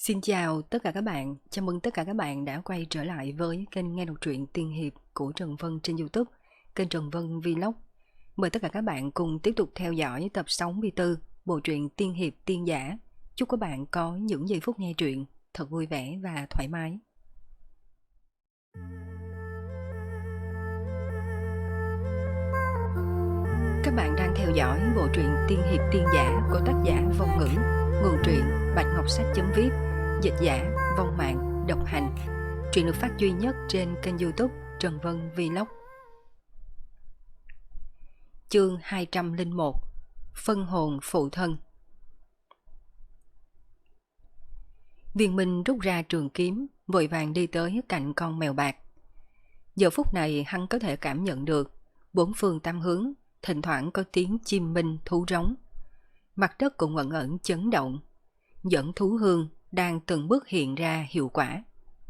Xin chào tất cả các bạn, chào mừng tất cả các bạn đã quay trở lại với kênh nghe đọc truyện tiên hiệp của Trần Vân trên YouTube, kênh Trần Vân Vlog. Mời tất cả các bạn cùng tiếp tục theo dõi tập 64 bộ truyện tiên hiệp tiên giả. Chúc các bạn có những giây phút nghe truyện thật vui vẻ và thoải mái. Các bạn đang theo dõi bộ truyện tiên hiệp tiên giả của tác giả Vong Ngữ, nguồn truyện Bạch Ngọc Sách.vip, dịch giả Vong Mạng, độc hành. Truyện được phát duy nhất trên kênh YouTube Trần Vân Vlog. Chương 201: Phân hồn phụ thân. Viên Minh rút ra trường kiếm, vội vàng đi tới cạnh con mèo bạc. Giờ phút này hắn có thể cảm nhận được bốn phương tám hướng thỉnh thoảng có tiếng chim minh thú rống. Mặt đất cũng ẩn ẩn chấn động, dẫn thú hương đang từng bước hiện ra hiệu quả.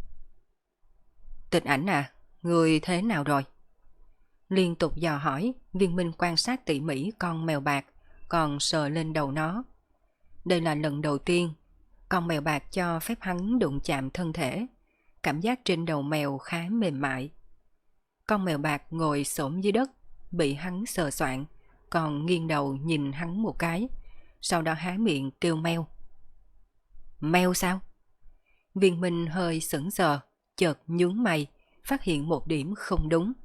Tịch Ảnh à, người thế nào rồi? Liên tục dò hỏi. Viên Minh quan sát tỉ mỉ con mèo bạc, còn sờ lên đầu nó. Đây là lần đầu tiên con mèo bạc cho phép hắn đụng chạm thân thể. Cảm giác trên đầu mèo khá mềm mại. Con mèo bạc ngồi xổm dưới đất, bị hắn sờ soạng, còn nghiêng đầu nhìn hắn một cái, sau đó há miệng kêu meo. Meo sao? Viên Minh hơi sững sờ, chợt nhướng mày, phát hiện một điểm không đúng.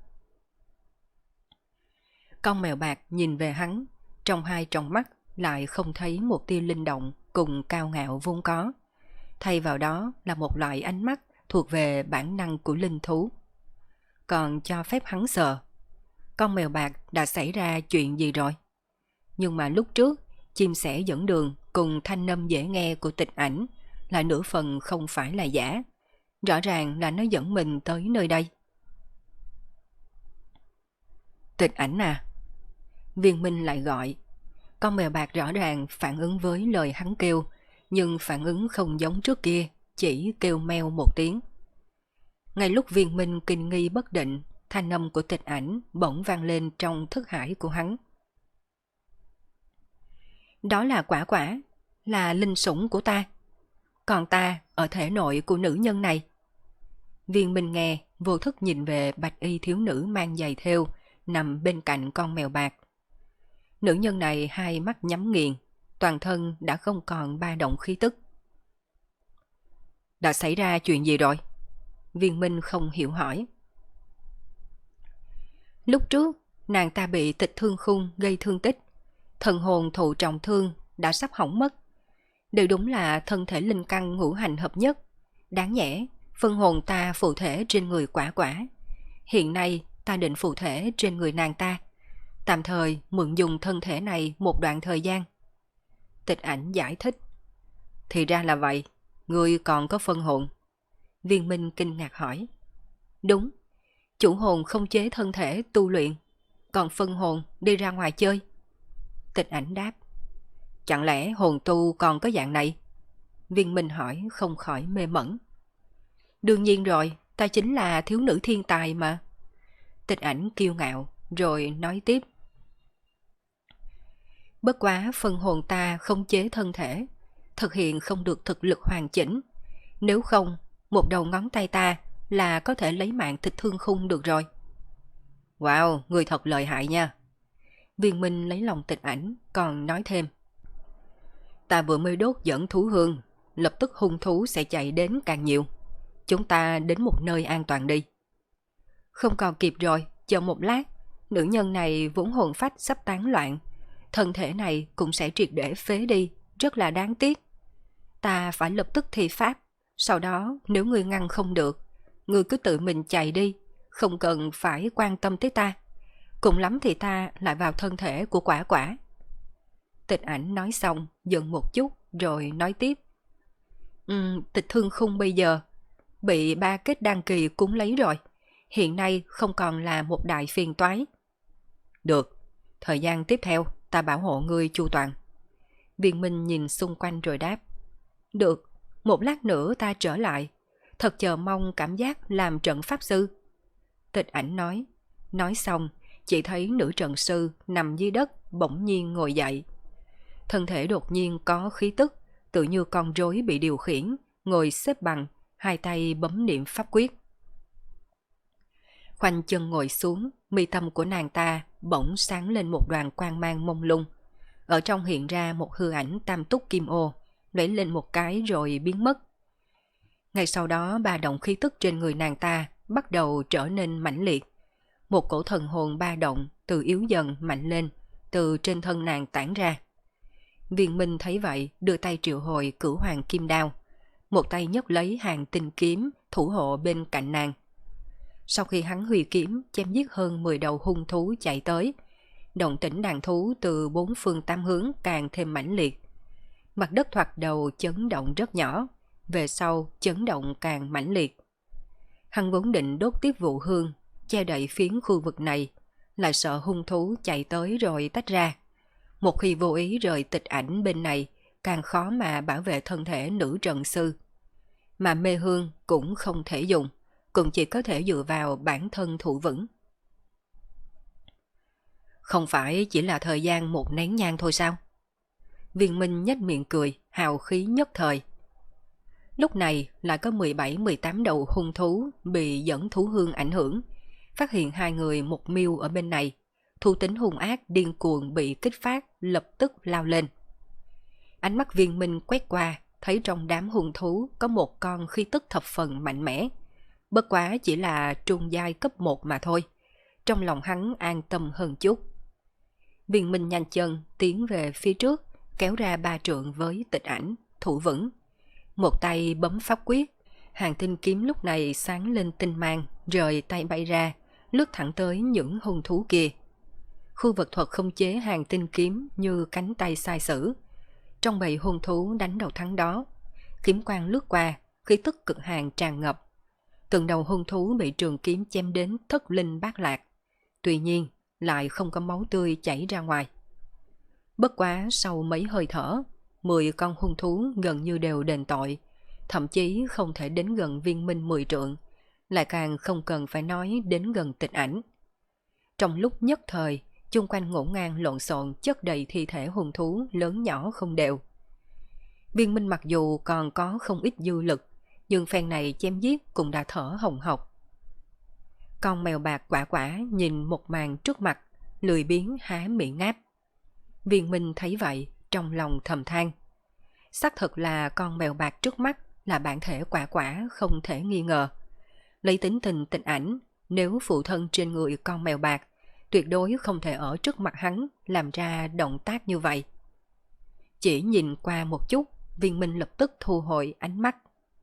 Con mèo bạc nhìn về hắn, trong hai tròng mắt lại không thấy một tia linh động cùng cao ngạo vốn có. Thay vào đó là một loại ánh mắt thuộc về bản năng của linh thú. Còn cho phép hắn sờ. Con mèo bạc đã xảy ra chuyện gì rồi? Nhưng mà lúc trước, chim sẻ dẫn đường cùng thanh âm dễ nghe của Tịch Ảnh là nửa phần không phải là giả. Rõ ràng là nó dẫn mình tới nơi đây. Tịch Ảnh à? Viên Minh lại gọi. Con mèo bạc rõ ràng phản ứng với lời hắn kêu, nhưng phản ứng không giống trước kia, chỉ kêu meo một tiếng. Ngay lúc Viên Minh kinh nghi bất định, thanh âm của Tịch Ảnh bỗng vang lên trong thức hải của hắn. Đó là Quả Quả, là linh sủng của ta. Còn ta ở thể nội của nữ nhân này. Viên Minh nghe, vô thức nhìn về bạch y thiếu nữ mang giày thêu nằm bên cạnh con mèo bạc. Nữ nhân này hai mắt nhắm nghiền, toàn thân đã không còn ba động khí tức. Đã xảy ra chuyện gì rồi? Viên Minh không hiểu hỏi. Lúc trước, nàng ta bị Tịch Thương Khung gây thương tích, thần hồn thụ trọng thương, đã sắp hỏng mất. Đều đúng là thân thể linh căn ngũ hành hợp nhất. Đáng nhẽ, phân hồn ta phụ thể trên người Quả Quả. Hiện nay, ta định phụ thể trên người nàng ta. Tạm thời mượn dùng thân thể này một đoạn thời gian. Tịch Ảnh giải thích. Thì ra là vậy, ngươi còn có phân hồn. Viên Minh kinh ngạc hỏi. Đúng, chủ hồn không chế thân thể tu luyện, còn phân hồn đi ra ngoài chơi. Tịch Ảnh đáp. Chẳng lẽ hồn tu còn có dạng này? Viên Minh hỏi không khỏi mê mẩn. Đương nhiên rồi, ta chính là thiếu nữ thiên tài mà. Tịch Ảnh kiêu ngạo, rồi nói tiếp. Bất quá phân hồn ta không chế thân thể, thực hiện không được thực lực hoàn chỉnh. Nếu không, một đầu ngón tay ta là có thể lấy mạng Tịch Thương Khung được rồi. Wow, người thật lợi hại nha. Viên Minh lấy lòng Tịch Ảnh, còn nói thêm. Ta vừa mới đốt dẫn thú hương, lập tức hung thú sẽ chạy đến càng nhiều. Chúng ta đến một nơi an toàn đi. Không còn kịp rồi, chờ một lát. Nữ nhân này vốn hồn phách sắp tán loạn, thân thể này cũng sẽ triệt để phế đi, rất là đáng tiếc. Ta phải lập tức thi pháp, sau đó nếu ngươi ngăn không được, ngươi cứ tự mình chạy đi, không cần phải quan tâm tới ta. Cùng lắm thì ta lại vào thân thể của Quả Quả. Tịch Ảnh nói xong, dừng một chút, rồi nói tiếp. Tịch Thương Khung bây giờ bị ba kết đăng kỳ cúng lấy rồi. Hiện nay không còn là một đại phiền toái. Được, thời gian tiếp theo ta bảo hộ ngươi chu toàn. Viên Minh nhìn xung quanh rồi đáp. Được, một lát nữa ta trở lại. Thật chờ mong cảm giác làm trận pháp sư. Tịch Ảnh nói. Nói xong, chỉ thấy nữ trận sư nằm dưới đất bỗng nhiên ngồi dậy. Thân thể đột nhiên có khí tức, tự như con rối bị điều khiển, ngồi xếp bằng, hai tay bấm niệm pháp quyết. Khoanh chân ngồi xuống, mi tâm của nàng ta bỗng sáng lên một đoàn quang mang mông lung. Ở trong hiện ra một hư ảnh tam túc kim ô, nảy lên một cái rồi biến mất. Ngay sau đó ba động khí tức trên người nàng ta bắt đầu trở nên mãnh liệt. Một cổ thần hồn ba động từ yếu dần mạnh lên, từ trên thân nàng tản ra. Viên Minh thấy vậy đưa tay triệu hồi Cửu Hoàng Kim Đao, một tay nhấc lấy hàng tinh kiếm thủ hộ bên cạnh nàng. Sau khi hắn huy kiếm chém giết hơn 10 đầu hung thú chạy tới, động tĩnh đàn thú từ bốn phương tám hướng càng thêm mãnh liệt. Mặt đất thoạt đầu chấn động rất nhỏ, về sau chấn động càng mãnh liệt. Hắn vốn định đốt tiếp vụ hương, che đậy phiến khu vực này, lại sợ hung thú chạy tới rồi tách ra. Một khi vô ý rời tịch ảnh bên này, càng khó mà bảo vệ thân thể nữ trận sư. Mà mê hương cũng không thể dùng, cũng chỉ có thể dựa vào bản thân thủ vững. Không phải chỉ là thời gian một nén nhang thôi sao? Viên Minh nhếch miệng cười, hào khí nhất thời. Lúc này lại có 17-18 đầu hung thú bị dẫn thú hương ảnh hưởng. Phát hiện hai người một miêu ở bên này, thú tính hung ác điên cuồng bị kích phát, lập tức lao lên. Ánh mắt Viên Minh quét qua, thấy trong đám hung thú có một con khí tức thập phần mạnh mẽ. Bất quá chỉ là trung giai cấp 1 mà thôi. Trong lòng hắn an tâm hơn chút. Viên Minh nhanh chân tiến về phía trước, kéo ra 3 trượng với tịch ảnh, thủ vững. Một tay bấm pháp quyết, hàng tinh kiếm lúc này sáng lên tinh mang, rời tay bay ra, lướt thẳng tới những hung thú kia. Khu vật thuật không chế hàng tinh kiếm như cánh tay sai sử. Trong bầy hung thú đánh đầu thắng đó, kiếm quang lướt qua, khí tức cực hạn tràn ngập. Từng đầu hung thú bị trường kiếm chém đến thất linh bát lạc. Tuy nhiên, lại không có máu tươi chảy ra ngoài. Bất quá sau mấy hơi thở, 10 con hung thú gần như đều đền tội, thậm chí không thể đến gần Viên Minh 10 trượng, lại càng không cần phải nói đến gần tịch ảnh. Trong lúc nhất thời, chung quanh ngổn ngang lộn xộn chất đầy thi thể hung thú lớn nhỏ không đều. Viên Minh mặc dù còn có không ít dư lực, nhưng phen này chém giết cũng đã thở hồng hộc. Con mèo bạc quả quả nhìn một màn trước mặt, lười biếng há miệng ngáp. Viên Minh thấy vậy, trong lòng thầm than. Xác thực là con mèo bạc trước mắt là bản thể quả quả không thể nghi ngờ. Lấy tính tình tịch ảnh, nếu phụ thân trên người con mèo bạc, tuyệt đối không thể ở trước mặt hắn làm ra động tác như vậy. Chỉ nhìn qua một chút, Viên Minh lập tức thu hồi ánh mắt.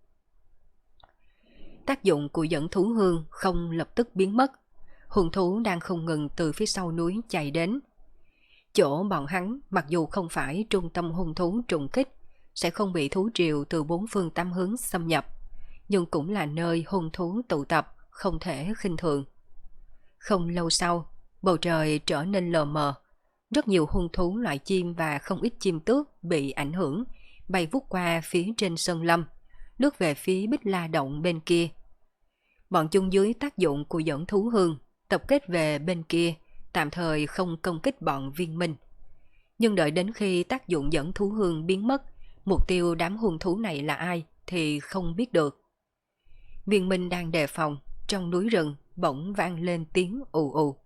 Tác dụng của dẫn thú hương không lập tức biến mất. Hung thú đang không ngừng từ phía sau núi chạy đến. Chỗ bọn hắn mặc dù không phải trung tâm hung thú trùng kích, sẽ không bị thú triều từ bốn phương tám hướng xâm nhập, nhưng cũng là nơi hung thú tụ tập, không thể khinh thường. Không lâu sau, bầu trời trở nên lờ mờ. Rất nhiều hung thú loại chim và không ít chim tước bị ảnh hưởng, bay vút qua phía trên sơn lâm, lướt về phía Bích La Động bên kia. Bọn chúng dưới tác dụng của dẫn thú hương, tập kết về bên kia, tạm thời không công kích bọn Viên Minh. Nhưng đợi đến khi tác dụng dẫn thú hương biến mất, mục tiêu đám hung thú này là ai thì không biết được. Viên Minh đang đề phòng, trong núi rừng bỗng vang lên tiếng ù ù.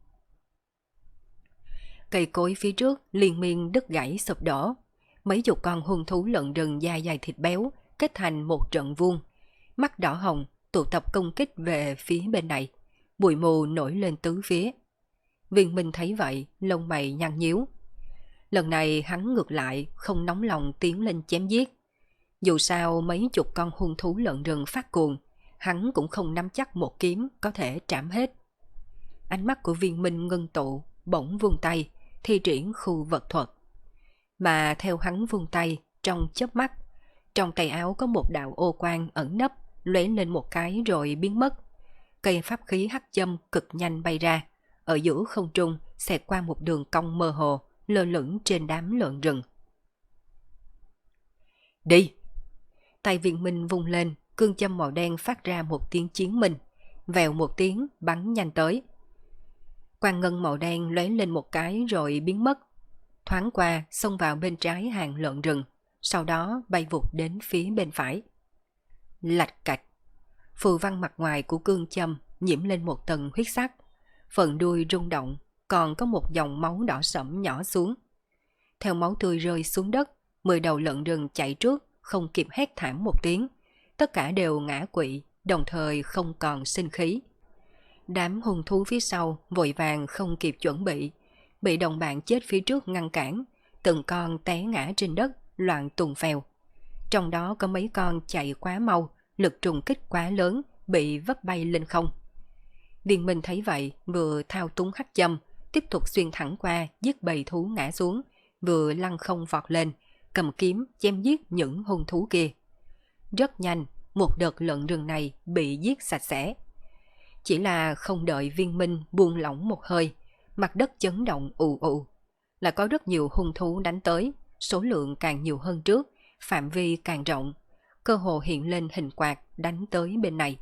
Cây cối phía trước liên miên đứt gãy sụp đổ. Mấy chục con hung thú lợn rừng da dày thịt béo kết thành một trận vuông, mắt đỏ hồng tụ tập công kích về phía bên này. Bụi mù nổi lên tứ phía. Viên Minh thấy vậy, lông mày nhăn nhíu. Lần này hắn ngược lại không nóng lòng tiến lên chém giết. Dù sao mấy chục con hung thú lợn rừng phát cuồng, hắn cũng không nắm chắc một kiếm có thể trảm hết. Ánh mắt của Viên Minh ngưng tụ, bỗng vung tay, thi triển khu vật thuật. Mà theo hắn vung tay, trong chớp mắt, trong tay áo có một đạo ô quang ẩn nấp, lóe lên một cái rồi biến mất. Cây pháp khí hắc châm cực nhanh bay ra, ở giữa không trung xẹt qua một đường cong mơ hồ, lơ lửng trên đám lợn rừng. Đi! Tay Viên Minh vung lên, cương châm màu đen phát ra một tiếng chiến minh, vèo một tiếng bắn nhanh tới. Quang ngân màu đen lóe lên một cái rồi biến mất, thoáng qua xông vào bên trái hàng lợn rừng, sau đó bay vụt đến phía bên phải. Lạch cạch, phù văn mặt ngoài của cương châm nhiễm lên một tầng huyết sắc, phần đuôi rung động, còn có một dòng máu đỏ sẫm nhỏ xuống. Theo máu tươi rơi xuống đất, 10 đầu lợn rừng chạy trước, không kịp hét thảm một tiếng. Tất cả đều ngã quỵ, đồng thời không còn sinh khí. Đám hung thú phía sau vội vàng không kịp chuẩn bị đồng bạn chết phía trước ngăn cản, từng con té ngã trên đất, loạn tùng phèo. Trong đó có mấy con chạy quá mau, lực trùng kích quá lớn, bị vấp bay lên không. Viên Minh thấy vậy, vừa thao túng hắc châm, tiếp tục xuyên thẳng qua giết bầy thú ngã xuống, vừa lăn không vọt lên, cầm kiếm chém giết những hung thú kia. Rất nhanh, một đợt lợn rừng này bị giết sạch sẽ. Chỉ là không đợi Viên Minh buông lỏng một hơi, mặt đất chấn động ù ù. Là có rất nhiều hung thú đánh tới, số lượng càng nhiều hơn trước, phạm vi càng rộng, cơ hồ hiện lên hình quạt đánh tới bên này.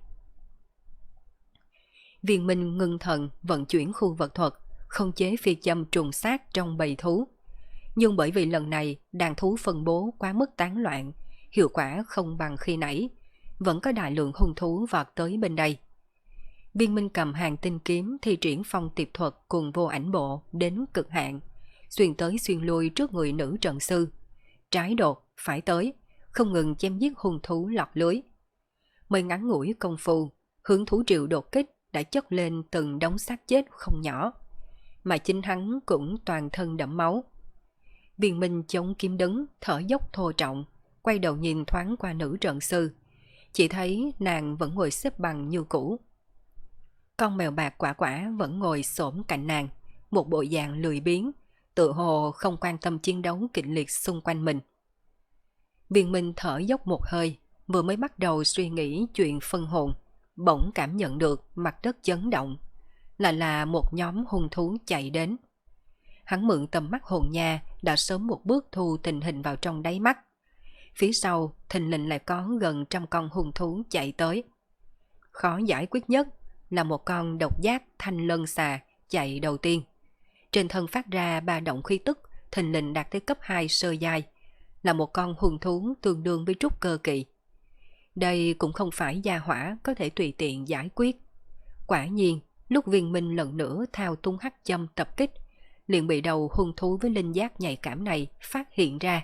Viên Minh ngưng thần vận chuyển khu vật thuật, không chế phi châm trùng sát trong bầy thú. Nhưng bởi vì lần này đàn thú phân bố quá mức tán loạn, hiệu quả không bằng khi nãy, vẫn có đại lượng hung thú vọt tới bên đây. Viên Minh cầm hàng tinh kiếm thi triển phong tiệp thuật cùng vô ảnh bộ đến cực hạn, xuyên tới xuyên lui trước người nữ trận sư. Trái đột, phải tới, không ngừng chém giết hung thú lọt lưới. Mới ngắn ngủi công phu, hướng thú triệu đột kích đã chất lên từng đống xác chết không nhỏ, mà chính hắn cũng toàn thân đẫm máu. Viên Minh chống kiếm đứng, thở dốc thô trọng, quay đầu nhìn thoáng qua nữ trận sư, chỉ thấy nàng vẫn ngồi xếp bằng như cũ. Con mèo bạc quả quả vẫn ngồi xổm cạnh nàng, một bộ dạng lười biếng, tự hồ không quan tâm chiến đấu kịch liệt xung quanh mình. Viên Minh thở dốc một hơi, vừa mới bắt đầu suy nghĩ chuyện phân hồn, bỗng cảm nhận được mặt đất chấn động, là một nhóm hung thú chạy đến. Hắn mượn tầm mắt hồn nha đã sớm một bước thu tình hình vào trong đáy mắt. Phía sau thình lình lại có gần 100 con hung thú chạy tới. Khó giải quyết nhất là một con độc giác thanh lân xà chạy đầu tiên. Trên thân phát ra ba động khí tức, thình lình đạt tới cấp 2 sơ giai, là một con hung thú tương đương với trúc cơ kỳ. Đây cũng không phải gia hỏa có thể tùy tiện giải quyết. Quả nhiên, lúc Viên Minh lần nữa thao túng hắc châm tập kích, liền bị đầu hung thú với linh giác nhạy cảm này phát hiện ra.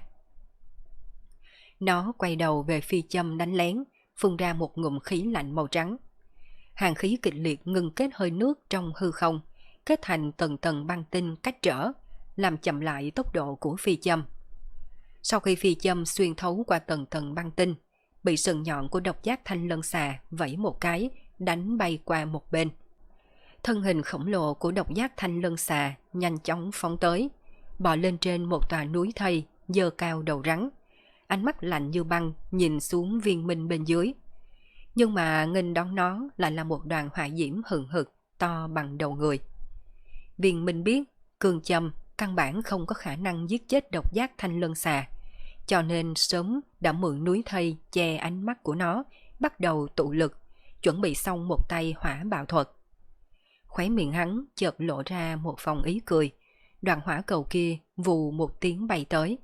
Nó quay đầu về phi châm đánh lén, phun ra một ngụm khí lạnh màu trắng. Hàng khí kịch liệt ngưng kết hơi nước trong hư không, kết thành tầng tầng băng tinh cách trở, làm chậm lại tốc độ của phi châm. Sau khi phi châm xuyên thấu qua tầng tầng băng tinh, bị sừng nhọn của độc giác thanh lân xà vẫy một cái, đánh bay qua một bên. Thân hình khổng lồ của độc giác thanh lân xà nhanh chóng phóng tới, bò lên trên một tòa núi thây, giơ cao đầu rắn, ánh mắt lạnh như băng nhìn xuống Viên Minh bên dưới. Nhưng mà nghênh đón nó lại là một đoàn hỏa diễm hừng hực to bằng đầu người. Viên Minh biết cương châm căn bản không có khả năng giết chết độc giác thanh lân xà, cho nên sớm đã mượn núi thây che ánh mắt của nó, bắt đầu tụ lực, chuẩn bị xong một tay hỏa bạo thuật. Khóe miệng hắn chợt lộ ra một vòng ý cười, đoàn hỏa cầu kia vù một tiếng bay tới.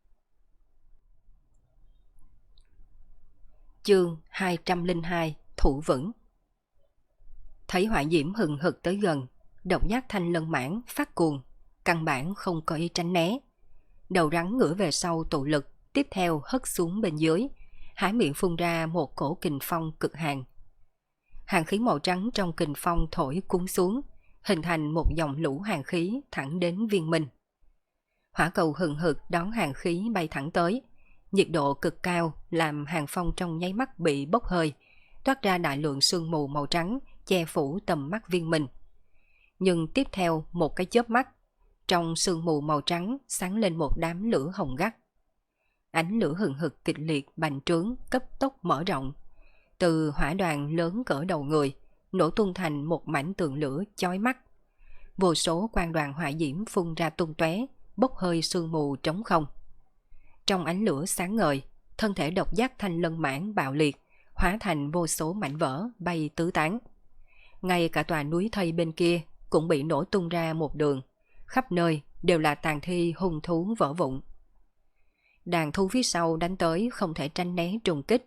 Chương 202 Thủ vững. Thấy hỏa diễm hừng hực tới gần, độc giác thanh lân mãng phát cuồng, căn bản không có ý tránh né. Đầu rắn ngửa về sau tụ lực, tiếp theo hất xuống bên dưới, há miệng phun ra một cổ kình phong cực hạn. Hàng khí màu trắng trong kình phong thổi cuốn xuống, hình thành một dòng lũ hàng khí thẳng đến Viên Minh. Hỏa cầu hừng hực đón hàng khí bay thẳng tới, nhiệt độ cực cao làm hàng phong trong nháy mắt bị bốc hơi, toát ra đại lượng sương mù màu trắng che phủ tầm mắt Viên Minh. Nhưng tiếp theo một cái chớp mắt, trong sương mù màu trắng sáng lên một đám lửa hồng gắt. Ánh lửa hừng hực kịch liệt bành trướng cấp tốc mở rộng, từ hỏa đoàn lớn cỡ đầu người nổ tung thành một mảnh tường lửa chói mắt. Vô số quang đoàn hỏa diễm phun ra tung tóe, bốc hơi sương mù trống không. Trong ánh lửa sáng ngời, thân thể độc giác thanh lân mãng bạo liệt, hóa thành vô số mảnh vỡ bay tứ tán. Ngay cả tòa núi thây bên kia cũng bị nổ tung ra một đường, khắp nơi đều là tàn thi hung thú vỡ vụn. Đàn thú phía sau đánh tới không thể tránh né trùng kích,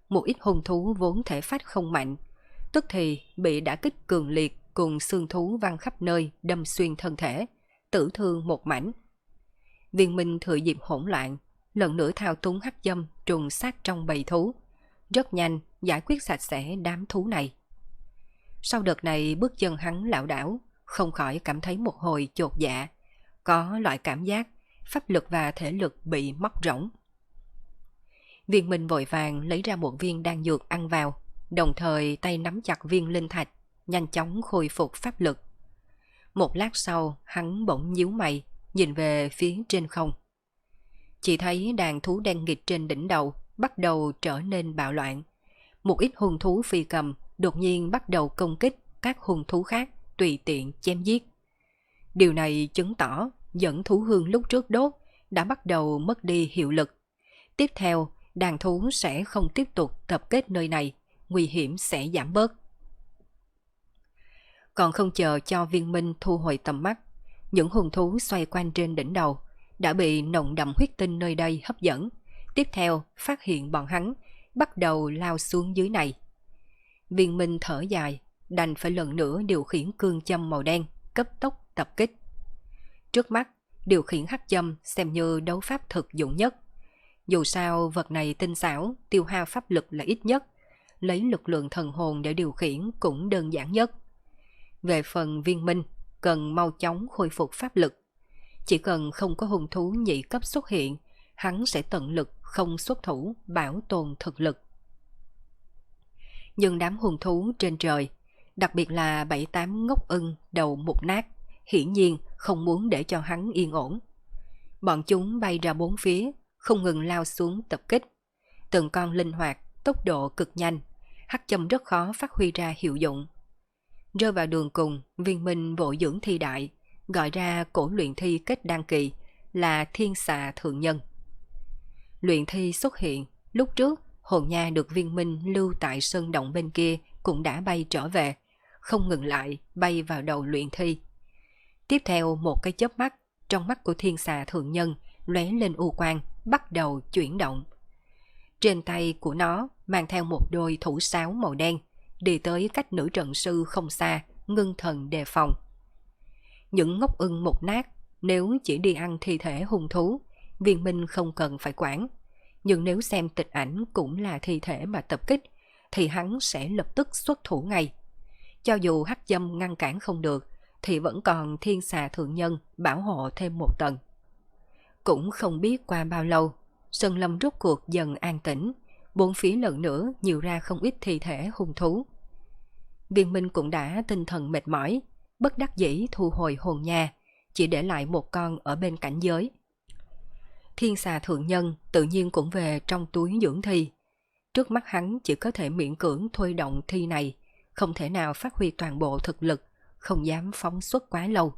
một ít hung thú vốn thể phách không mạnh, tức thì bị đả kích cường liệt cùng xương thú văng khắp nơi đâm xuyên thân thể, tử thương một mảnh. Viên Minh thừa dịp hỗn loạn, lần nữa thao túng hắc dâm trùng sát trong bầy thú, rất nhanh giải quyết sạch sẽ đám thú này. Sau đợt này bước chân hắn lảo đảo, không khỏi cảm thấy một hồi chột dạ, có loại cảm giác pháp lực và thể lực bị móc rỗng. Viên Minh vội vàng lấy ra một viên đan dược ăn vào, đồng thời tay nắm chặt viên linh thạch, nhanh chóng khôi phục pháp lực. Một lát sau, hắn bỗng nhíu mày, nhìn về phía trên không. Chỉ thấy đàn thú đen nghịch trên đỉnh đầu bắt đầu trở nên bạo loạn. Một ít hung thú phi cầm đột nhiên bắt đầu công kích các hung thú khác, tùy tiện chém giết. Điều này chứng tỏ dẫn thú hương lúc trước đốt đã bắt đầu mất đi hiệu lực. Tiếp theo, đàn thú sẽ không tiếp tục tập kết nơi này, nguy hiểm sẽ giảm bớt. Còn không chờ cho Viên Minh thu hồi tầm mắt, những hung thú xoay quanh trên đỉnh đầu đã bị nồng đậm huyết tinh nơi đây hấp dẫn. Tiếp theo, phát hiện bọn hắn bắt đầu lao xuống dưới này. Viên Minh thở dài, đành phải lần nữa điều khiển cương châm màu đen, cấp tốc tập kích. Trước mắt, điều khiển hắc châm xem như đấu pháp thực dụng nhất. Dù sao vật này tinh xảo, tiêu hao pháp lực là ít nhất, lấy lực lượng thần hồn để điều khiển cũng đơn giản nhất. Về phần Viên Minh, cần mau chóng khôi phục pháp lực. Chỉ cần không có hung thú nhị cấp xuất hiện, hắn sẽ tận lực không xuất thủ bảo tồn thực lực. Nhưng đám hung thú trên trời, đặc biệt là 7-8 ngốc ưng đầu mục nát, hiển nhiên không muốn để cho hắn yên ổn. Bọn chúng bay ra bốn phía, không ngừng lao xuống tập kích. Từng con linh hoạt, tốc độ cực nhanh, hắc châm rất khó phát huy ra hiệu dụng. Rơi vào đường cùng, Viên Minh vội dưỡng thi đại, gọi ra cổ luyện thi kết đan kỳ là Thiên Xà Thượng Nhân. Luyện thi xuất hiện, lúc trước hồn nha được Viên Minh lưu tại sơn động bên kia cũng đã bay trở về, không ngừng lại bay vào đầu luyện thi. Tiếp theo một cái chớp mắt, trong mắt của Thiên Xà Thượng Nhân lóe lên u quang, bắt đầu chuyển động. Trên tay của nó mang theo một đôi thủ sáo màu đen, đi tới cách nữ trận sư không xa, ngưng thần đề phòng. Những ngốc ưng mục nát, nếu chỉ đi ăn thi thể hung thú, Viên Minh không cần phải quản. Nhưng nếu xem tịch ảnh cũng là thi thể mà tập kích, thì hắn sẽ lập tức xuất thủ ngay. Cho dù hắc dâm ngăn cản không được, thì vẫn còn Thiên Xà Thượng Nhân bảo hộ thêm một tầng. Cũng không biết qua bao lâu, sơn lâm rốt cuộc dần an tĩnh, bốn phía lần nữa nhiều ra không ít thi thể hung thú. Viên Minh cũng đã tinh thần mệt mỏi, bất đắc dĩ thu hồi hồn nha, chỉ để lại một con ở bên cảnh giới. Thiên Xà Thượng Nhân tự nhiên cũng về trong túi dưỡng thi. Trước mắt hắn chỉ có thể miễn cưỡng thôi động thi này, không thể nào phát huy toàn bộ thực lực, không dám phóng xuất quá lâu.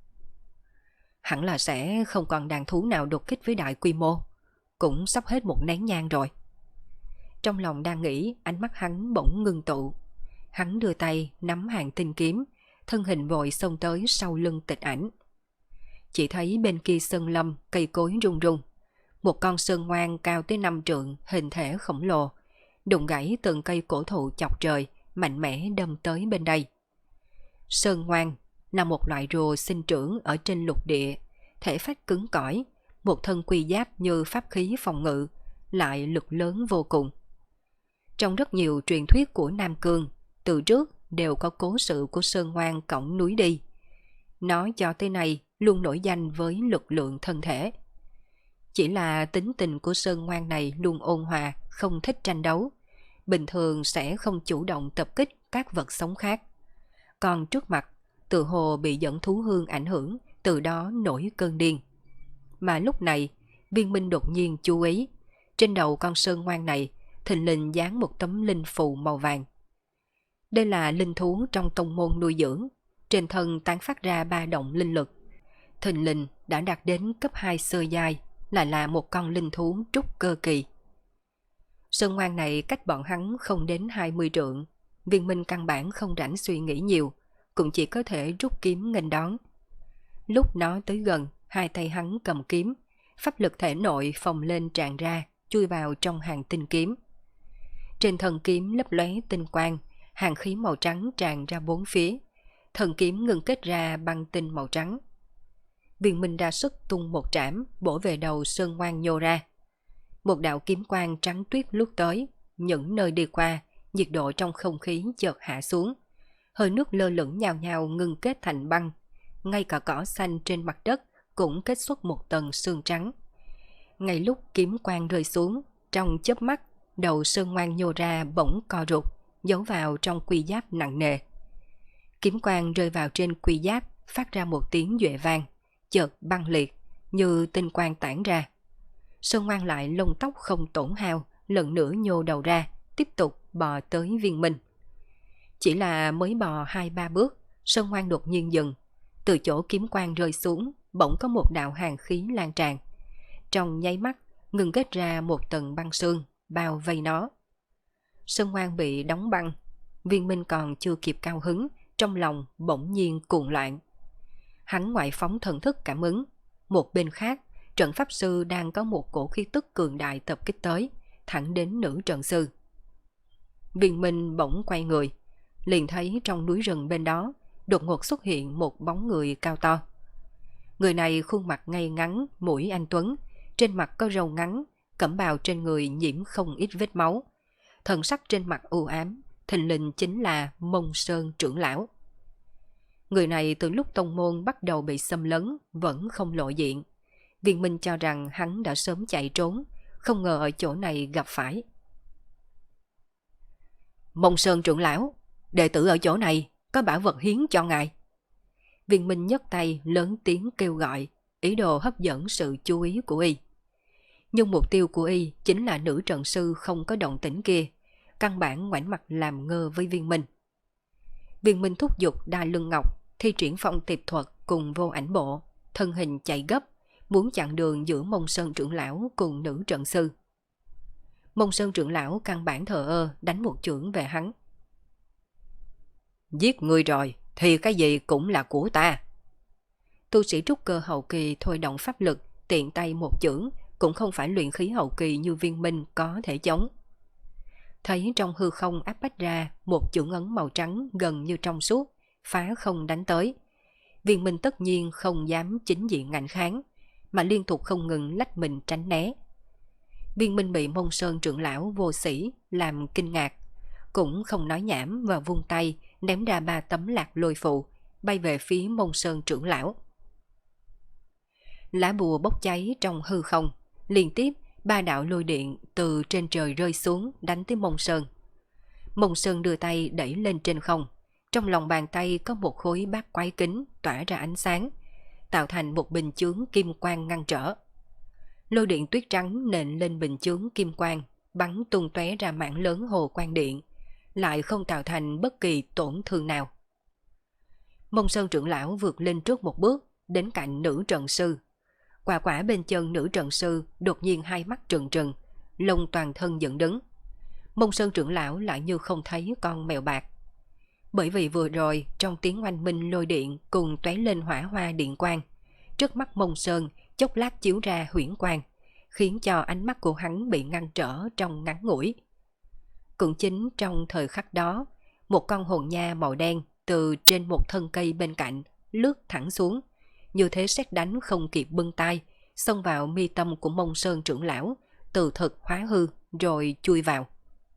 Hẳn là sẽ không còn đàn thú nào đột kích với đại quy mô, cũng sắp hết một nén nhang rồi. Trong lòng đang nghĩ, ánh mắt hắn bỗng ngưng tụ. Hắn đưa tay nắm hàng tinh kiếm, thân hình vội xông tới sau lưng tịch ảnh. Chỉ thấy bên kia sơn lâm cây cối rung rung, một con sơn ngoan cao tới 5 trượng, hình thể khổng lồ, đụng gãy từng cây cổ thụ chọc trời, mạnh mẽ đâm tới bên đây. Sơn ngoan là một loại rùa sinh trưởng ở trên lục địa, thể phách cứng cỏi, một thân quy giáp như pháp khí phòng ngự, lại lực lớn vô cùng. Trong rất nhiều truyền thuyết của Nam Cương, từ trước đều có cố sự của Sơn Ngoan cõng núi đi. Nó cho tới nay luôn nổi danh với lực lượng thân thể. Chỉ là tính tình của Sơn Ngoan này luôn ôn hòa, không thích tranh đấu. Bình thường sẽ không chủ động tập kích các vật sống khác. Còn trước mặt, tự hồ bị dẫn thú hương ảnh hưởng, từ đó nổi cơn điên. Mà lúc này, Viên Minh đột nhiên chú ý, trên đầu con Sơn Ngoan này thình lình dán một tấm linh phù màu vàng. Đây là linh thú trong tông môn nuôi dưỡng, trên thân tán phát ra ba động linh lực. Thình lình đã đạt đến cấp 2 sơ giai, lại là một con linh thú trúc cơ kỳ. Sơn Ngoan này cách bọn hắn không đến 20 trượng, Viên Minh căn bản không rảnh suy nghĩ nhiều, cũng chỉ có thể rút kiếm nghênh đón. Lúc nó tới gần, hai tay hắn cầm kiếm, pháp lực thể nội phồng lên tràn ra, chui vào trong hàng tinh kiếm. Trên thân kiếm lấp lóe tinh quang, hàng khí màu trắng tràn ra bốn phía. Thần kiếm ngừng kết ra băng tinh màu trắng. Viên Minh ra sức tung một trảm bổ về đầu Sơn Ngoan nhô ra. Một đạo kiếm quang trắng tuyết lướt tới, những nơi đi qua, nhiệt độ trong không khí chợt hạ xuống. Hơi nước lơ lửng nhào nhào ngưng kết thành băng, ngay cả cỏ xanh trên mặt đất cũng kết xuất một tầng sương trắng. Ngay lúc kiếm quang rơi xuống, trong chớp mắt, đầu Sơn Ngoan nhô ra bỗng co rụt, giấu vào trong quy giáp nặng nề. Kiếm quang rơi vào trên quy giáp, phát ra một tiếng duệ vang, chợt băng liệt, như tinh quang tản ra. Sơn Ngoan lại lông tóc không tổn hao, lần nữa nhô đầu ra, tiếp tục bò tới Viên Minh. Chỉ là mới bò 2-3 bước, Sơn Ngoan đột nhiên dừng. Từ chỗ kiếm quang rơi xuống, bỗng có một đạo hàn khí lan tràn. Trong nháy mắt, ngừng kết ra một tầng băng sương, bao vây nó. Sơn Ngoan bị đóng băng, Viên Minh còn chưa kịp cao hứng, trong lòng bỗng nhiên cuồng loạn. Hắn ngoại phóng thần thức cảm ứng. Một bên khác, trận pháp sư đang có một cổ khí tức cường đại tập kích tới, thẳng đến nữ trận sư. Viên Minh bỗng quay người, liền thấy trong núi rừng bên đó đột ngột xuất hiện một bóng người cao to. Người này khuôn mặt ngay ngắn, mũi anh tuấn, trên mặt có râu ngắn, cẩm bào trên người nhiễm không ít vết máu. Thần sắc trên mặt u ám, thình lình chính là Mông Sơn trưởng lão. Người này từ lúc tông môn bắt đầu bị xâm lấn vẫn không lộ diện. Viên Minh cho rằng hắn đã sớm chạy trốn, không ngờ ở chỗ này gặp phải. Mông Sơn trưởng lão, đệ tử ở chỗ này có bảo vật hiến cho ngài. Viên Minh nhấc tay lớn tiếng kêu gọi, ý đồ hấp dẫn sự chú ý của y. Nhưng mục tiêu của y chính là nữ trận sư không có động tĩnh kia, căn bản ngoảnh mặt làm ngơ với Viên Minh. Viên Minh thúc giục đa lưng ngọc, thi triển phong tiệp thuật cùng vô ảnh bộ, thân hình chạy gấp, muốn chặn đường giữa Mông Sơn trưởng lão cùng nữ trận sư. Mông Sơn trưởng lão căn bản thờ ơ đánh một chưởng về hắn. Giết người rồi thì cái gì cũng là của ta. Tu sĩ trúc cơ hậu kỳ thôi động pháp lực, tiện tay một chưởng, cũng không phải luyện khí hậu kỳ như Viên Minh có thể chống. Thấy trong hư không áp bách ra một chưởng ấn màu trắng gần như trong suốt, phá không đánh tới. Viên Minh tất nhiên không dám chính diện ngạnh kháng, mà liên tục không ngừng lách mình tránh né. Viên Minh bị Mông Sơn trưởng lão vô sĩ làm kinh ngạc, cũng không nói nhảm và vung tay ném ra 3 tấm lạc lôi phụ, bay về phía Mông Sơn trưởng lão. Lá bùa bốc cháy trong hư không, liên tiếp 3 đạo lôi điện từ trên trời rơi xuống đánh tới Mông Sơn. Mông Sơn đưa tay đẩy lên trên không, trong lòng bàn tay có một khối bát quái kính tỏa ra ánh sáng, tạo thành một bình chướng kim quang ngăn trở. Lôi điện tuyết trắng nện lên bình chướng kim quang, bắn tung tóe ra mảng lớn hồ quang điện, lại không tạo thành bất kỳ tổn thương nào. Mông Sơn trưởng lão vượt lên trước một bước, đến cạnh nữ trận sư. Quả quả bên chân nữ trận sư đột nhiên hai mắt trừng trừng, lông toàn thân dựng đứng. Mông Sơn trưởng lão lại như không thấy con mèo bạc. Bởi vì vừa rồi trong tiếng oanh minh lôi điện cùng tóe lên hỏa hoa điện quang, trước mắt Mông Sơn chốc lát chiếu ra huyễn quang, khiến cho ánh mắt của hắn bị ngăn trở trong ngắn ngủi. Cũng chính trong thời khắc đó, một con hồn nha màu đen từ trên một thân cây bên cạnh lướt thẳng xuống, như thế sét đánh không kịp bưng tay, xông vào mi tâm của Mông Sơn trưởng lão, từ thực hóa hư rồi chui vào.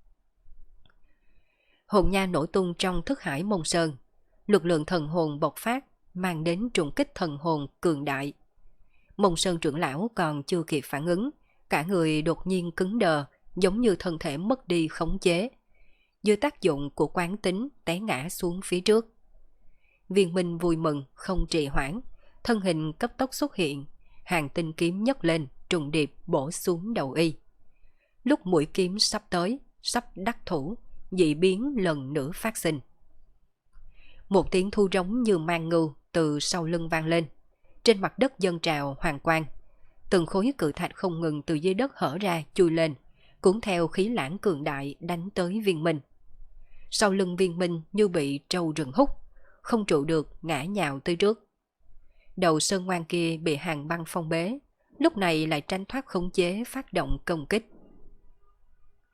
Hồn nha nổ tung trong thức hải Mông Sơn, lực lượng thần hồn bộc phát, mang đến trùng kích thần hồn cường đại. Mông Sơn trưởng lão còn chưa kịp phản ứng, cả người đột nhiên cứng đờ, giống như thân thể mất đi khống chế. Dưới tác dụng của quán tính té ngã xuống phía trước. Viên Minh vui mừng, không trì hoãn, thân hình cấp tốc xuất hiện, hàng tinh kiếm nhấc lên, trùng điệp bổ xuống đầu y. Lúc mũi kiếm sắp tới, sắp đắc thủ, dị biến lần nữa phát sinh. Một tiếng thu rống như mang ngưu từ sau lưng vang lên. Trên mặt đất dâng trào hoàng quang, từng khối cự thạch không ngừng từ dưới đất hở ra chui lên, cuốn theo khí lãng cường đại đánh tới Viên Minh. Sau lưng Viên Minh như bị trâu rừng hút, không trụ được ngã nhào tới trước. Đầu Sơn Ngoan kia bị hàng băng phong bế, lúc này lại tranh thoát khống chế phát động công kích.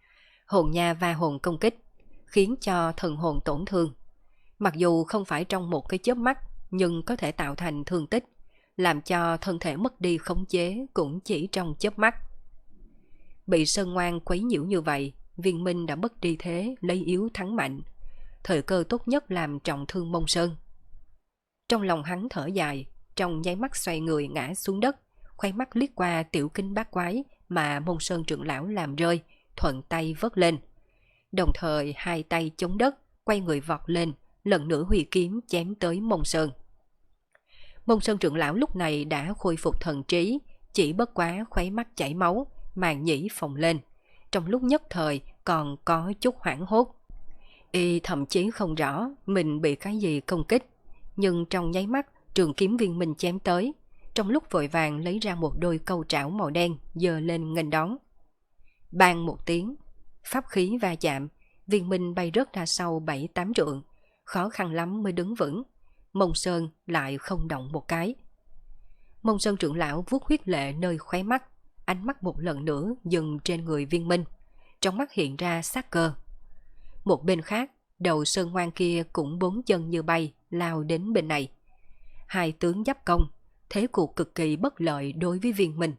Hồn nha va hồn công kích, khiến cho thần hồn tổn thương. Mặc dù không phải trong một cái chớp mắt, nhưng có thể tạo thành thương tích, làm cho thân thể mất đi khống chế cũng chỉ trong chớp mắt. Bị Sơn Ngoan quấy nhiễu như vậy, Viên Minh đã mất đi thế lấy yếu thắng mạnh, thời cơ tốt nhất làm trọng thương Mông Sơn. Trong lòng hắn thở dài, trong nháy mắt xoay người ngã xuống đất, khoai mắt liếc qua tiểu kinh bát quái mà Mông Sơn trưởng lão làm rơi, thuận tay vớt lên. Đồng thời hai tay chống đất, quay người vọt lên, lần nữa huy kiếm chém tới Mông Sơn. Mông Sơn trưởng lão lúc này đã khôi phục thần trí, chỉ bất quá khóe mắt chảy máu, màng nhĩ phồng lên. Trong lúc nhất thời còn có chút hoảng hốt. Y thậm chí không rõ mình bị cái gì công kích, nhưng trong nháy mắt trường kiếm Viên Minh chém tới. Trong lúc vội vàng lấy ra một đôi câu trảo màu đen giơ lên nghênh đón. Bang một tiếng, pháp khí va chạm, Viên Minh bay rớt ra sau 7-8 trượng, khó khăn lắm mới đứng vững. Mông Sơn lại không động một cái. Mông Sơn trưởng lão vuốt huyết lệ nơi khóe mắt, ánh mắt một lần nữa dừng trên người Viên Minh, trong mắt hiện ra sát cơ. Một bên khác, đầu Sơn Ngoan kia cũng bốn chân như bay lao đến bên này. Hai tướng giáp công, thế cuộc cực kỳ bất lợi đối với Viên Minh.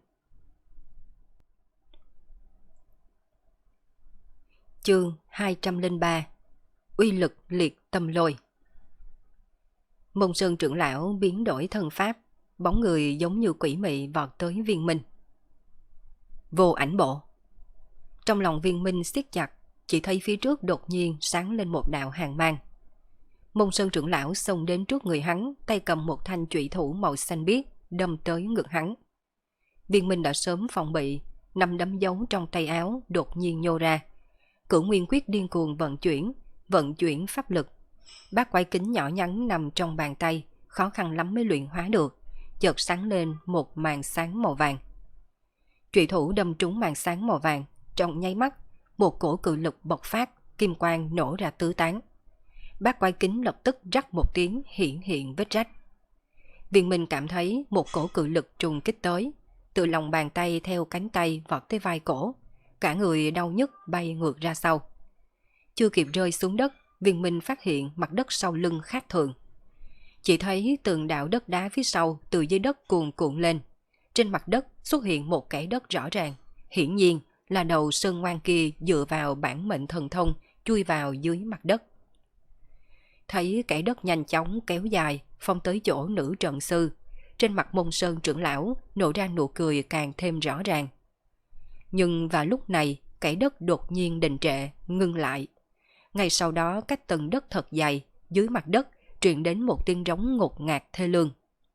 Chương 203: Uy lực liệt tâm lôi. Mông Sơn trưởng lão biến đổi thân pháp, bóng người giống như quỷ mị vọt tới Viên Minh. Vô ảnh bộ. Trong lòng Viên Minh siết chặt, chỉ thấy phía trước đột nhiên sáng lên một đạo hàn mang. Mông Sơn trưởng lão xông đến trước người hắn, tay cầm một thanh chủy thủ màu xanh biếc đâm tới ngực hắn. Viên Minh đã sớm phòng bị, nắm đấm giấu trong tay áo đột nhiên nhô ra. Cửu Nguyên Quyết điên cuồng vận chuyển pháp lực. Bát quái kính nhỏ nhắn nằm trong bàn tay, khó khăn lắm mới luyện hóa được, chợt sáng lên một màn sáng màu vàng. Chủy thủ đâm trúng màn sáng màu vàng, trong nháy mắt, một cổ cự lực bộc phát, kim quang nổ ra tứ tán. Bát quái kính lập tức rắc một tiếng hiện vết rách. Viên Minh cảm thấy một cổ cự lực trùng kích tới, từ lòng bàn tay theo cánh tay vọt tới vai cổ, cả người đau nhức bay ngược ra sau. Chưa kịp rơi xuống đất, Viên Minh phát hiện mặt đất sau lưng khác thường. Chỉ thấy từng đạo đất đá phía sau từ dưới đất cuồn cuộn lên. Trên mặt đất xuất hiện một kẽ đất rõ ràng, hiển nhiên là đầu Sơn Ngoan kia dựa vào bản mệnh thần thông chui vào dưới mặt đất. Thấy kẽ đất nhanh chóng kéo dài phong tới chỗ nữ trận sư, trên mặt Mông Sơn trưởng lão nổ ra nụ cười càng thêm rõ ràng. Nhưng vào lúc này, kẽ đất đột nhiên đình trệ, ngưng lại. Ngay sau đó cách tầng đất thật dày, dưới mặt đất truyền đến một tiếng rống ngột ngạt thê lương.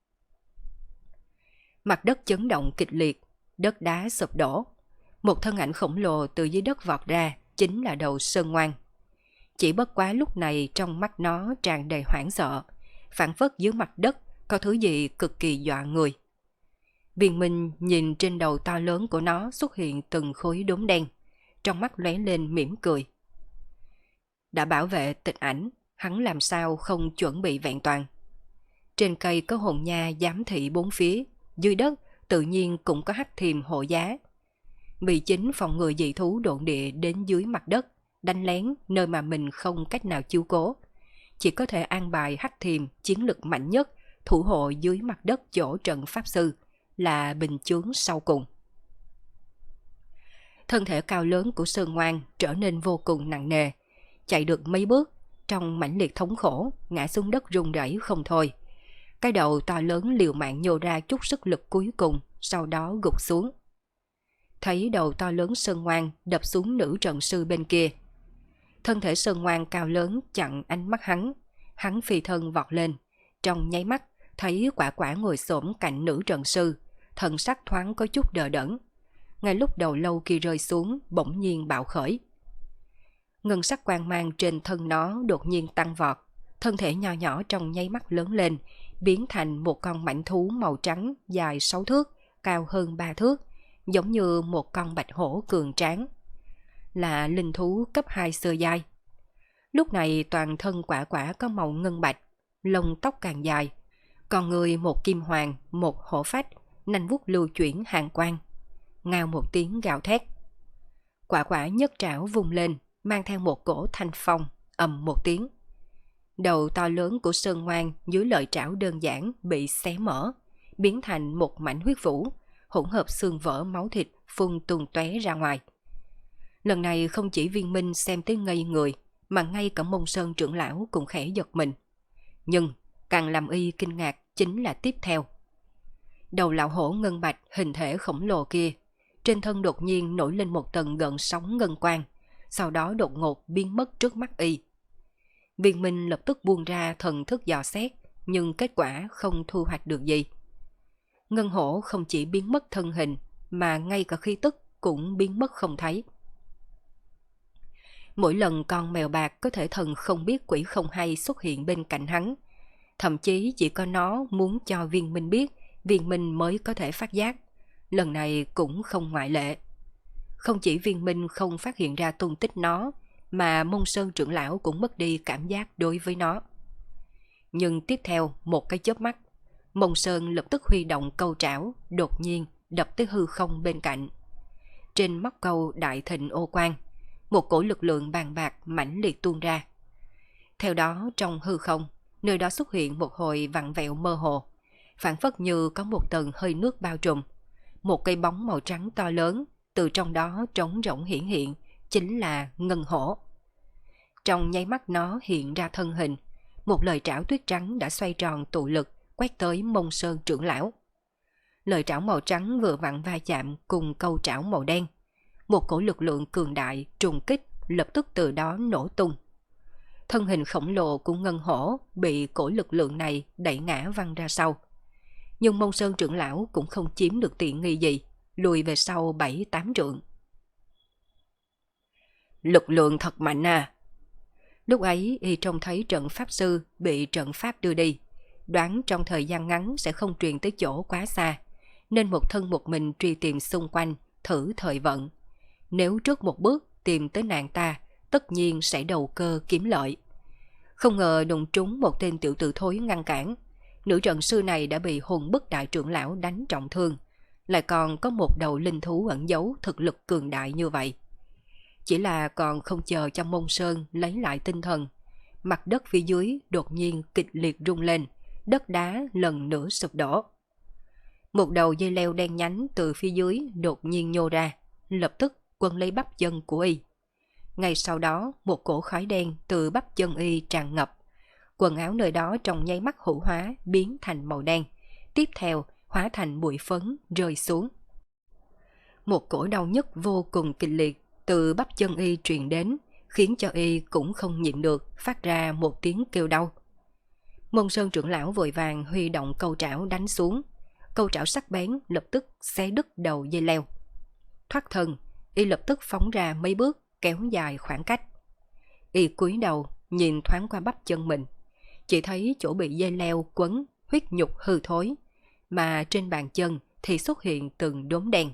Mặt đất chấn động kịch liệt, đất đá sụp đổ. Một thân ảnh khổng lồ từ dưới đất vọt ra, chính là đầu Sơn Ngoan. Chỉ bất quá lúc này trong mắt nó tràn đầy hoảng sợ, phảng phất dưới mặt đất có thứ gì cực kỳ dọa người. Viên Minh nhìn trên đầu to lớn của nó xuất hiện từng khối đốm đen, trong mắt lóe lên mỉm cười. Đã bảo vệ tịch ảnh, hắn làm sao không chuẩn bị vẹn toàn. Trên cây có hồn nha giám thị bốn phía, dưới đất tự nhiên cũng có hắc thiềm hộ giá. Bị chính phòng ngừa dị thú độn địa đến dưới mặt đất, đánh lén nơi mà mình không cách nào chiếu cố. Chỉ có thể an bài hắc thiềm chiến lực mạnh nhất thủ hộ dưới mặt đất chỗ trận pháp sư, là bình chướng sau cùng. Thân thể cao lớn của Sơn Ngoan trở nên vô cùng nặng nề, chạy được mấy bước, trong mãnh liệt thống khổ, ngã xuống đất run rẩy không thôi. Cái đầu to lớn liều mạng nhô ra chút sức lực cuối cùng, sau đó gục xuống. Thấy đầu to lớn Sơn Ngoan đập xuống nữ trận sư bên kia. Thân thể Sơn Ngoan cao lớn chặn ánh mắt hắn phi thân vọt lên, trong nháy mắt thấy Quả Quả ngồi xổm cạnh nữ trận sư, thần sắc thoáng có chút đờ đẫn. Ngay lúc đầu lâu kia rơi xuống, bỗng nhiên bạo khởi. Ngân sắc quang mang trên thân nó đột nhiên tăng vọt, thân thể nho nhỏ trong nháy mắt lớn lên, biến thành một con mãnh thú màu trắng dài 6 thước, cao hơn 3 thước, giống như một con bạch hổ cường tráng. Là linh thú cấp 2 sơ giai. Lúc này toàn thân Quả Quả có màu ngân bạch, lông tóc càng dài, còn người một kim hoàng, một hổ phách, nanh vuốt lưu chuyển hàng quang. Ngao một tiếng gào thét. Quả quả nhấc trảo vung lên, mang theo một cổ thanh phong, ầm một tiếng. Đầu to lớn của Sơn Ngoan dưới lợi trảo đơn giản bị xé mở, biến thành một mảnh huyết vũ, hỗn hợp xương vỡ máu thịt phun tung tóe ra ngoài. Lần này không chỉ Viên Minh xem tới ngây người, mà ngay cả Mông Sơn trưởng lão cũng khẽ giật mình. Nhưng càng làm y kinh ngạc chính là tiếp theo. Đầu lão hổ ngân bạch hình thể khổng lồ kia, trên thân đột nhiên nổi lên một tầng gợn sóng ngân quang, sau đó đột ngột biến mất trước mắt y. Viên Minh lập tức buông ra thần thức dò xét, nhưng kết quả không thu hoạch được gì. Ngân hổ không chỉ biến mất thân hình, mà ngay cả khí tức cũng biến mất không thấy. Mỗi lần con mèo bạc có thể thần không biết quỷ không hay xuất hiện bên cạnh hắn, thậm chí chỉ có nó muốn cho Viên Minh biết, Viên Minh mới có thể phát giác. Lần này cũng không ngoại lệ. Không chỉ Viên Minh không phát hiện ra tung tích nó, mà Mông Sơn trưởng lão cũng mất đi cảm giác đối với nó. Nhưng tiếp theo một cái chớp mắt, Mông Sơn lập tức huy động câu trảo, đột nhiên đập tới hư không bên cạnh. Trên móc câu đại thịnh ô quang, một cổ lực lượng bàn bạc mãnh liệt tuôn ra. Theo đó trong hư không, nơi đó xuất hiện một hồi vặn vẹo mơ hồ, phản phất như có một tầng hơi nước bao trùm. Một cây bóng màu trắng to lớn từ trong đó trống rỗng hiển hiện, chính là ngân hổ. Trong nháy mắt nó hiện ra thân hình, một lời trảo tuyết trắng đã xoay tròn tụ lực quét tới Mông Sơn trưởng lão. Lời trảo màu trắng vừa vặn va chạm cùng câu trảo màu đen, một cổ lực lượng cường đại trùng kích lập tức từ đó nổ tung. Thân hình khổng lồ của ngân hổ bị cổ lực lượng này đẩy ngã văng ra sau. Nhưng Mông Sơn trưởng lão cũng không chiếm được tiện nghi gì, lùi về sau 7-8 trượng. Lực lượng thật mạnh à! Lúc ấy y trông thấy trận pháp sư bị trận pháp đưa đi, đoán trong thời gian ngắn sẽ không truyền tới chỗ quá xa, nên một thân một mình truy tìm xung quanh, thử thời vận. Nếu trước một bước tìm tới nàng ta, tất nhiên sẽ đầu cơ kiếm lợi. Không ngờ đụng trúng một tên tiểu tử thối ngăn cản. Nữ trận sư này đã bị hồn bức đại trưởng lão đánh trọng thương, lại còn có một đầu linh thú ẩn giấu thực lực cường đại như vậy. Chỉ là còn không chờ cho Mông Sơn lấy lại tinh thần, mặt đất phía dưới đột nhiên kịch liệt rung lên, đất đá lần nữa sụp đổ. Một đầu dây leo đen nhánh từ phía dưới đột nhiên nhô ra, lập tức quấn lấy bắp chân của y. Ngay sau đó một cổ khói đen từ bắp chân y tràn ngập, quần áo nơi đó trong nháy mắt hữu hóa biến thành màu đen, tiếp theo hóa thành bụi phấn rơi xuống. Một cổ đau nhức vô cùng kịch liệt từ bắp chân y truyền đến, khiến cho y cũng không nhịn được phát ra một tiếng kêu đau. Mông Sơn trưởng lão vội vàng huy động câu trảo đánh xuống, câu trảo sắc bén lập tức xé đứt đầu dây leo. Thoát thân, y lập tức phóng ra mấy bước kéo dài khoảng cách. Y cúi đầu nhìn thoáng qua bắp chân mình, chỉ thấy chỗ bị dây leo quấn huyết nhục hư thối, mà trên bàn chân thì xuất hiện từng đốm đen.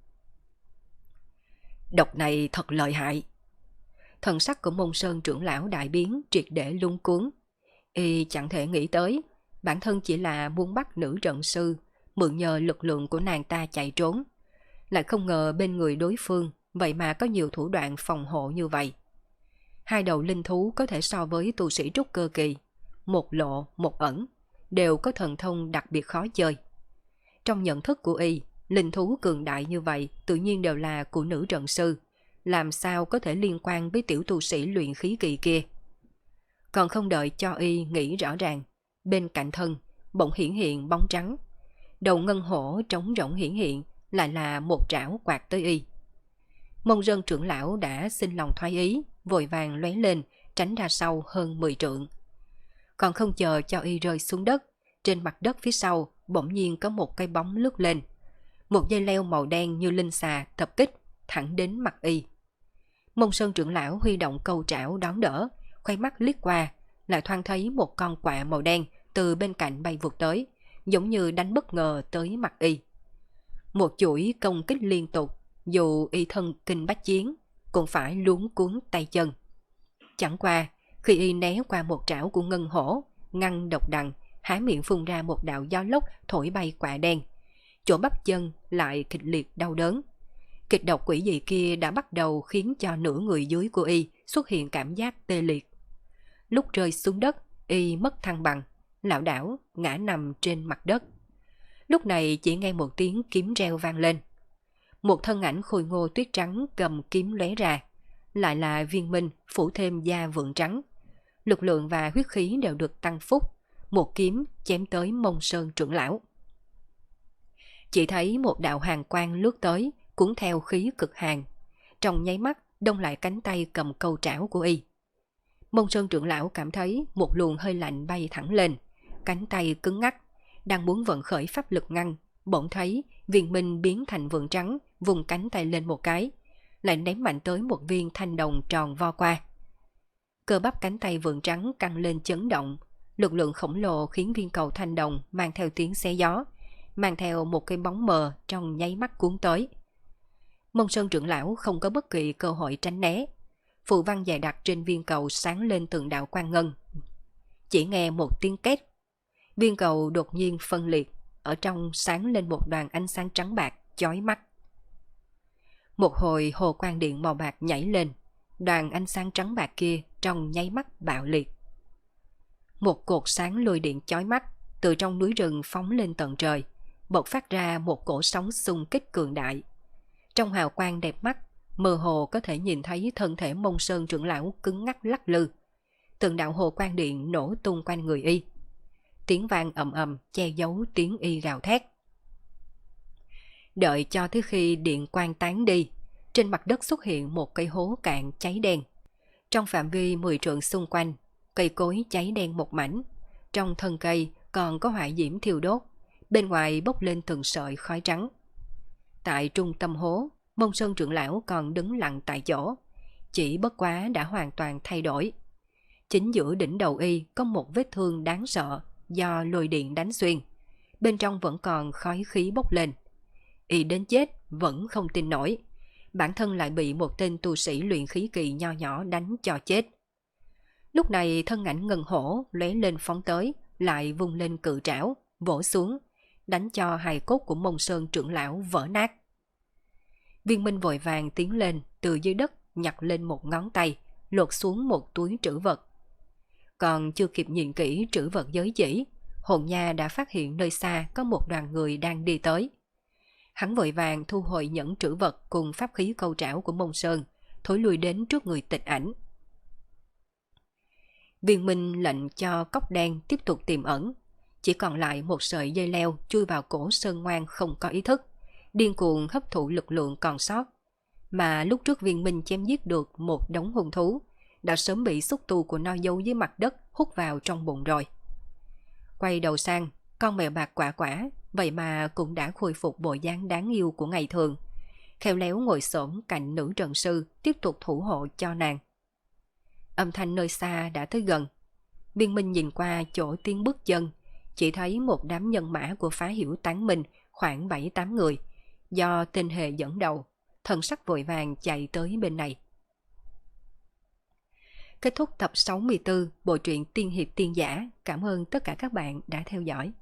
Độc này thật lợi hại. Thần sắc của Mông Sơn trưởng lão đại biến, triệt để luống cuống. Y chẳng thể nghĩ tới, bản thân chỉ là muốn bắt nữ trận sư, mượn nhờ lực lượng của nàng ta chạy trốn. Lại không ngờ bên người đối phương vậy mà có nhiều thủ đoạn phòng hộ như vậy. Hai đầu linh thú có thể so với tu sĩ trúc cơ kỳ, một lộ một ẩn, đều có thần thông đặc biệt khó chơi. Trong nhận thức của y, linh thú cường đại như vậy tự nhiên đều là của nữ trận sư, làm sao có thể liên quan với tiểu tu sĩ luyện khí kỳ kia. Còn không đợi cho y nghĩ rõ ràng, bên cạnh thân bỗng hiển hiện bóng trắng, đầu ngân hổ trống rỗng hiển hiện, lại là một trảo quạt tới y. Mông Sơn trưởng lão đã xin lòng thoái ý, vội vàng lóe lên tránh ra sau hơn 10 trượng. Còn không chờ cho y rơi xuống đất, trên mặt đất phía sau bỗng nhiên có một cái bóng lướt lên, một dây leo màu đen như linh xà tập kích thẳng đến mặt y. Mông Sơn trưởng lão huy động câu trảo đón đỡ, khoai mắt liếc qua, lại thoáng thấy một con quạ màu đen từ bên cạnh bay vụt tới, giống như đánh bất ngờ tới mặt y. Một chuỗi công kích liên tục, dù y thân kinh bách chiến, cũng phải luống cuốn tay chân. Chẳng qua, khi y né qua một trảo của ngân hổ, ngăn độc đằng, há miệng phun ra một đạo gió lốc thổi bay quạ đen, chỗ bắp chân lại kịch liệt đau đớn. Kịch độc quỷ dị kia đã bắt đầu khiến cho nửa người dưới của y xuất hiện cảm giác tê liệt. Lúc rơi xuống đất, y mất thăng bằng, lảo đảo ngã nằm trên mặt đất. Lúc này chỉ nghe một tiếng kiếm reo vang lên. Một thân ảnh khôi ngô tuyết trắng cầm kiếm lóe ra, lại là Viên Minh phủ thêm da vượng trắng. Lực lượng và huyết khí đều được tăng phúc, một kiếm chém tới Mông Sơn trưởng lão. Chỉ thấy một đạo hàn quang lướt tới, cuốn theo khí cực hàn, trong nháy mắt đông lại cánh tay cầm câu trảo của y. Mông Sơn trưởng lão cảm thấy một luồng hơi lạnh bay thẳng lên, cánh tay cứng ngắc, đang muốn vận khởi pháp lực ngăn, bỗng thấy Viên Minh biến thành vượng trắng, vùng cánh tay lên một cái, lại ném mạnh tới một viên thanh đồng tròn vo qua. Cơ bắp cánh tay vượng trắng căng lên chấn động, lực lượng khổng lồ khiến viên cầu thanh đồng mang theo tiếng xé gió, mang theo một cái bóng mờ trong nháy mắt cuốn tới. Mông Sơn trưởng lão không có bất kỳ cơ hội tránh né. Phù văn dày đặc trên viên cầu sáng lên từng đạo quang ngân. Chỉ nghe một tiếng két, viên cầu đột nhiên phân liệt, ở trong sáng lên một đoàn ánh sáng trắng bạc chói mắt. Một hồi hồ quang điện màu bạc nhảy lên, đoàn ánh sáng trắng bạc kia trong nháy mắt bạo liệt. Một cột sáng lôi điện chói mắt từ trong núi rừng phóng lên tận trời, bộc phát ra một cổ sóng xung kích cường đại. Trong hào quang đẹp mắt, mơ hồ có thể nhìn thấy thân thể Mông Sơn trưởng lão cứng ngắc lắc lư. Từng đạo hồ quang điện nổ tung quanh người y. Tiếng vang ầm ầm che giấu tiếng y gào thét. Đợi cho tới khi điện quang tán đi, trên mặt đất xuất hiện một cây hố cạn cháy đen. Trong phạm vi 10 trượng xung quanh, cây cối cháy đen một mảnh. Trong thân cây còn có hỏa diễm thiêu đốt, bên ngoài bốc lên từng sợi khói trắng. Tại trung tâm hố, Mông Sơn trưởng lão còn đứng lặng tại chỗ, chỉ bất quá đã hoàn toàn thay đổi. Chính giữa đỉnh đầu y có một vết thương đáng sợ do lôi điện đánh xuyên, bên trong vẫn còn khói khí bốc lên. Y đến chết vẫn không tin nổi, bản thân lại bị một tên tu sĩ luyện khí kỳ nho nhỏ đánh cho chết. Lúc này thân ảnh ngân hổ lóe lên phóng tới, lại vung lên cự trảo, vỗ xuống, đánh cho hài cốt của Mông Sơn trưởng lão vỡ nát. Viên Minh vội vàng tiến lên, từ dưới đất nhặt lên một ngón tay, lột xuống một túi trữ vật. Còn chưa kịp nhìn kỹ trữ vật giới chỉ, hồn nha đã phát hiện nơi xa có một đoàn người đang đi tới. Hắn vội vàng thu hồi nhẫn trữ vật cùng pháp khí câu trảo của Mông Sơn, thối lui đến trước người Tịch Ảnh. Viên Minh lệnh cho cốc đen tiếp tục tìm ẩn, chỉ còn lại một sợi dây leo chui vào cổ Sơn Ngoan không có ý thức, điên cuồng hấp thụ lực lượng còn sót. Mà lúc trước Viên Minh chém giết được một đống hung thú, đã sớm bị xúc tu của nó giấu dưới mặt đất hút vào trong bụng rồi. Quay đầu sang, con mèo bạc Quả Quả vậy mà cũng đã khôi phục bộ dáng đáng yêu của ngày thường, khéo léo ngồi xổm cạnh nữ trận sư tiếp tục thủ hộ cho nàng. Âm thanh nơi xa đã tới gần. Viên Minh nhìn qua chỗ tiếng bước chân, chỉ thấy một đám nhân mã của phá hiểu tán minh khoảng 7-8 người, do tên hề dẫn đầu, thần sắc vội vàng chạy tới bên này. Kết thúc tập 64 bộ truyện Tiên Hiệp Tiên Giả. Cảm ơn tất cả các bạn đã theo dõi.